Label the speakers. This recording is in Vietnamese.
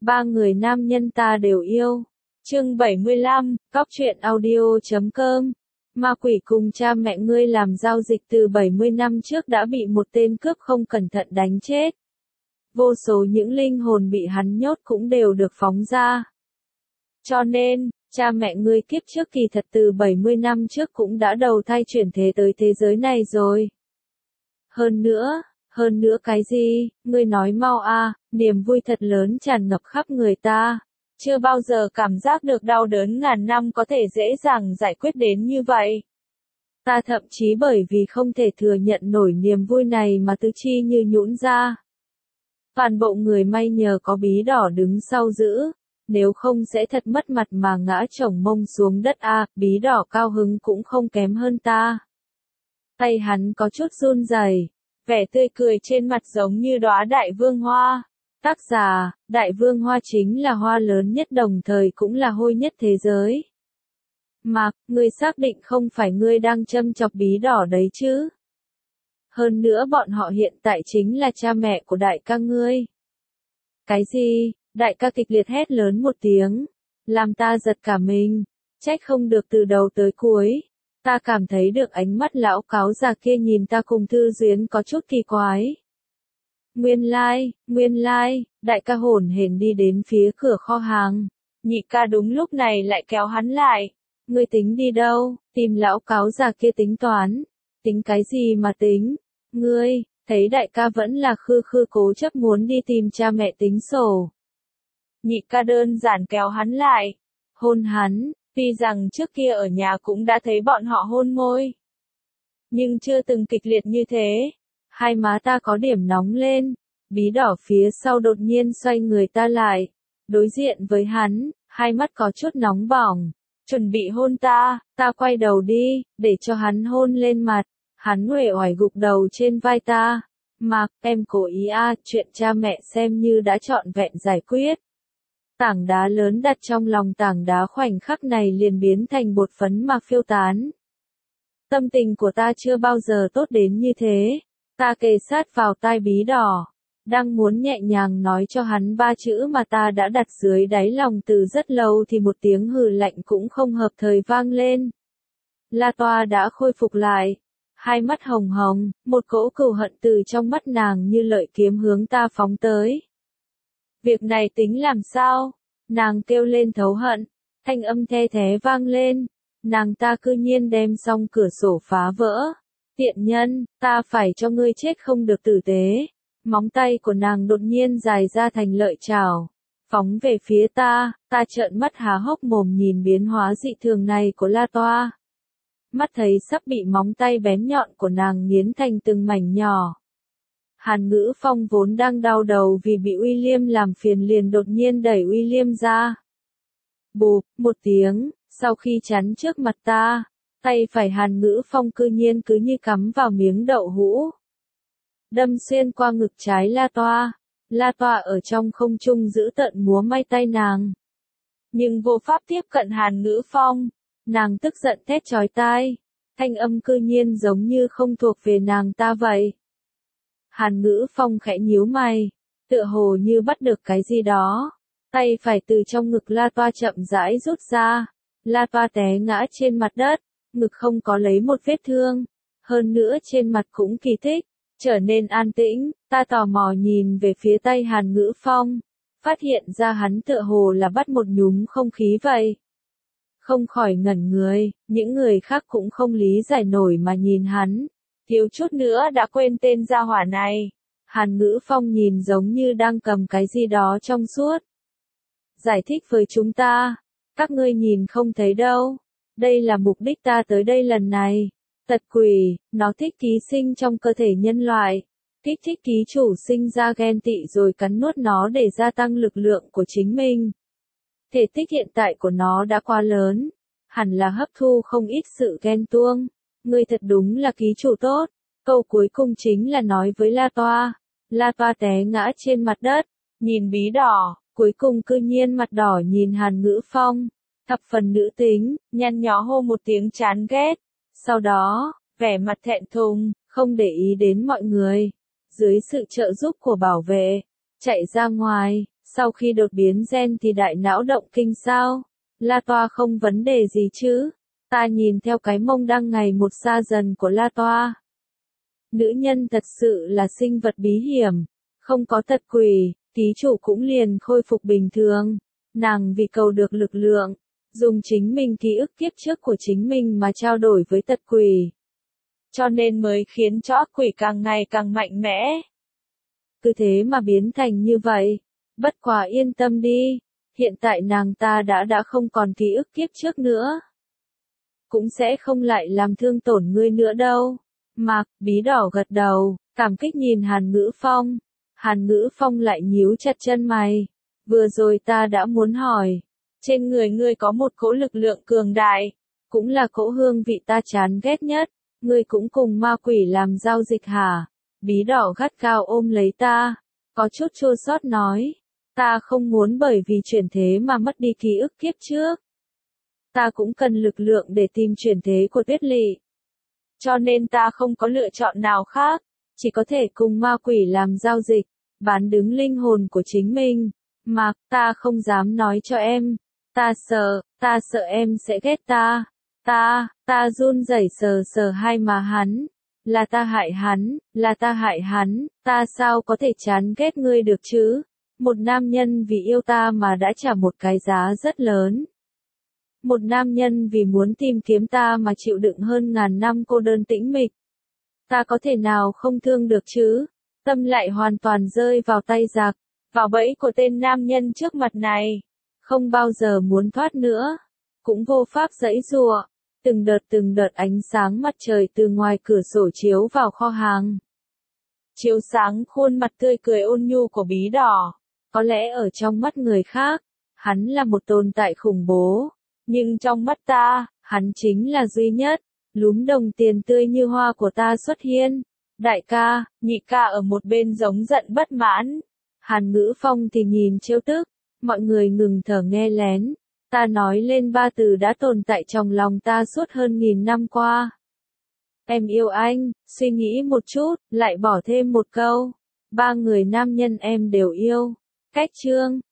Speaker 1: Ba người nam nhân ta đều yêu. Chương 75, Cóc truyện audio.com. Ma quỷ cùng cha mẹ ngươi làm giao dịch từ 70 năm trước đã bị một tên cướp không cẩn thận đánh chết. Vô số những linh hồn bị hắn nhốt cũng đều được phóng ra. Cho nên, cha mẹ ngươi kiếp trước kỳ thật từ 70 năm trước cũng đã đầu thai chuyển thế tới thế giới này rồi. Hơn nữa cái gì, ngươi nói mau a, niềm vui thật lớn tràn ngập khắp người ta. Chưa bao giờ cảm giác được đau đớn ngàn năm có thể dễ dàng giải quyết đến như vậy. Ta thậm chí bởi vì không thể thừa nhận nổi niềm vui này mà tứ chi như nhũn ra. Toàn bộ người may nhờ có bí đỏ đứng sau giữ, nếu không sẽ thật mất mặt mà ngã chồng mông xuống đất a. Bí đỏ cao hứng cũng không kém hơn ta. Tay hắn có chút run rẩy, vẻ tươi cười trên mặt giống như đóa đại vương hoa. Tác giả, đại vương hoa chính là hoa lớn nhất đồng thời cũng là hôi nhất thế giới. Mạc, ngươi xác định không phải ngươi đang châm chọc bí đỏ đấy chứ? Hơn nữa bọn họ hiện tại chính là cha mẹ của đại ca ngươi. Cái gì? Đại ca kịch liệt hét lớn một tiếng, làm ta giật cả mình, trách không được từ đầu tới cuối. Ta cảm thấy được ánh mắt lão cáo già kia nhìn ta cùng Thư Duyến có chút kỳ quái. Nguyên lai, đại ca hổn hển đi đến phía cửa kho hàng. Nhị ca đúng lúc này lại kéo hắn lại. Ngươi tính đi đâu? Tìm lão cáo già kia tính toán. Tính cái gì mà tính? Ngươi, thấy đại ca vẫn là khư cố chấp muốn đi tìm cha mẹ tính sổ. Nhị ca đơn giản kéo hắn lại. Hôn hắn, tuy rằng trước kia ở nhà cũng đã thấy bọn họ hôn môi. Nhưng chưa từng kịch liệt như thế. Hai má ta có điểm nóng lên, bí đỏ phía sau đột nhiên xoay người ta lại, đối diện với hắn, hai mắt có chút nóng bỏng, chuẩn bị hôn ta quay đầu đi, để cho hắn hôn lên mặt, hắn uể oải gục đầu trên vai ta, Mạc, em cố ý chuyện cha mẹ xem như đã trọn vẹn giải quyết. Tảng đá lớn đặt trong lòng tảng đá khoảnh khắc này liền biến thành bột phấn mà phiêu tán. Tâm tình của ta chưa bao giờ tốt đến như thế. Ta kề sát vào tai bí đỏ, đang muốn nhẹ nhàng nói cho hắn ba chữ mà ta đã đặt dưới đáy lòng từ rất lâu thì một tiếng hừ lạnh cũng không hợp thời vang lên. La Toa đã khôi phục lại, hai mắt hồng hồng, một cỗ cừu hận từ trong mắt nàng như lợi kiếm hướng ta phóng tới. Việc này tính làm sao? Nàng kêu lên thấu hận, thanh âm the thé vang lên, nàng ta cư nhiên đem xong cửa sổ phá vỡ. Tiện nhân, ta phải cho ngươi chết không được tử tế. Móng tay của nàng đột nhiên dài ra thành lợi chảo, phóng về phía ta trợn mắt há hốc mồm nhìn biến hóa dị thường này của La Toa. Mắt thấy sắp bị móng tay bén nhọn của nàng nghiến thành từng mảnh nhỏ. Hàn Ngữ Phong vốn đang đau đầu vì bị William làm phiền liền đột nhiên đẩy William ra. Bụp, một tiếng, sau khi chắn trước mặt ta. Tay phải Hàn Ngữ Phong cư nhiên cứ như cắm vào miếng đậu hũ. Đâm xuyên qua ngực trái La Toa. La Toa ở trong không trung giữ tợn múa may tay nàng. Nhưng vô pháp tiếp cận Hàn Ngữ Phong. Nàng tức giận thét chói tai. Thanh âm cư nhiên giống như không thuộc về nàng ta vậy. Hàn Ngữ Phong khẽ nhíu mày. Tựa hồ như bắt được cái gì đó. Tay phải từ trong ngực La Toa chậm rãi rút ra. La Toa té ngã trên mặt đất. Ngực không có lấy một vết thương, hơn nữa trên mặt cũng kỳ thích, trở nên an tĩnh, ta tò mò nhìn về phía tay Hàn Ngữ Phong, phát hiện ra hắn tựa hồ là bắt một nhúm không khí vậy. Không khỏi ngẩn người, những người khác cũng không lý giải nổi mà nhìn hắn, thiếu chút nữa đã quên tên gia hỏa này. Hàn Ngữ Phong nhìn giống như đang cầm cái gì đó trong suốt. Giải thích với chúng ta, các ngươi nhìn không thấy đâu. Đây là mục đích ta tới đây lần này. Tật quỷ, nó thích ký sinh trong cơ thể nhân loại. Kích thích ký chủ sinh ra ghen tị rồi cắn nuốt nó để gia tăng lực lượng của chính mình. Thể tích hiện tại của nó đã quá lớn. Hẳn là hấp thu không ít sự ghen tuông. Ngươi thật đúng là ký chủ tốt. Câu cuối cùng chính là nói với La Toa. La Toa té ngã trên mặt đất. Nhìn bí đỏ, cuối cùng cư nhiên mặt đỏ nhìn Hàn Ngữ Phong. Thập phần nữ tính, nhăn nhó hô một tiếng chán ghét. Sau đó, vẻ mặt thẹn thùng, không để ý đến mọi người. Dưới sự trợ giúp của bảo vệ, chạy ra ngoài, Sau khi đột biến gen thì đại não động kinh sao? La Toa không vấn đề gì chứ? Ta nhìn theo cái mông đang ngày một xa dần của La Toa. Nữ nhân thật sự là sinh vật bí hiểm, không có tật quỷ, ký chủ cũng liền khôi phục bình thường. Nàng vì cầu được lực lượng, dùng chính mình ký ức kiếp trước của chính mình mà trao đổi với tật quỷ. Cho nên mới khiến cho ác quỷ càng ngày càng mạnh mẽ. Cứ thế mà biến thành như vậy. Bất quá yên tâm đi, hiện tại nàng ta đã không còn ký ức kiếp trước nữa. Cũng sẽ không lại làm thương tổn ngươi nữa đâu. Mạc, Bí Đỏ gật đầu, cảm kích nhìn Hàn Ngữ Phong. Hàn Ngữ Phong lại nhíu chặt chân mày. Vừa rồi ta đã muốn hỏi, trên người ngươi có một cỗ lực lượng cường đại, cũng là cỗ hương vị ta chán ghét nhất, ngươi cũng cùng ma quỷ làm giao dịch hả? Bí Đỏ gắt gao ôm lấy ta, có chút chua xót nói, ta không muốn bởi vì chuyển thế mà mất đi ký ức kiếp trước. Ta cũng cần lực lượng để tìm chuyển thế của Tuyết Lị. Cho nên ta không có lựa chọn nào khác, chỉ có thể cùng ma quỷ làm giao dịch, bán đứng linh hồn của chính mình. Mạc, ta không dám nói cho em, ta sợ em sẽ ghét ta. Ta run rẩy sờ hai má hắn. Là ta hại hắn, ta sao có thể chán ghét ngươi được chứ? Một nam nhân vì yêu ta mà đã trả một cái giá rất lớn. Một nam nhân vì muốn tìm kiếm ta mà chịu đựng hơn 1000 năm cô đơn tĩnh mịch. Ta có thể nào không thương được chứ? Tâm lại hoàn toàn rơi vào tay giặc, vào bẫy của tên nam nhân trước mặt này. Không bao giờ muốn thoát nữa, cũng vô pháp giãy giụa. Từng đợt ánh sáng mặt trời từ ngoài cửa sổ chiếu vào kho hàng. Chiếu sáng khuôn mặt tươi cười ôn nhu của Bí Đỏ. Có lẽ ở trong mắt người khác, hắn là một tồn tại khủng bố. Nhưng trong mắt ta, hắn chính là duy nhất. Lúm đồng tiền tươi như hoa của ta xuất hiện. Đại ca, nhị ca ở một bên giống giận bất mãn. Hàn Ngữ Phong thì nhìn trêu tức. Mọi người ngừng thở nghe lén. Ta nói lên 3 từ đã tồn tại trong lòng ta suốt hơn 1000 năm qua. Em yêu anh, suy nghĩ một chút, lại bỏ thêm một câu. 3 người nam nhân em đều yêu. Cách chương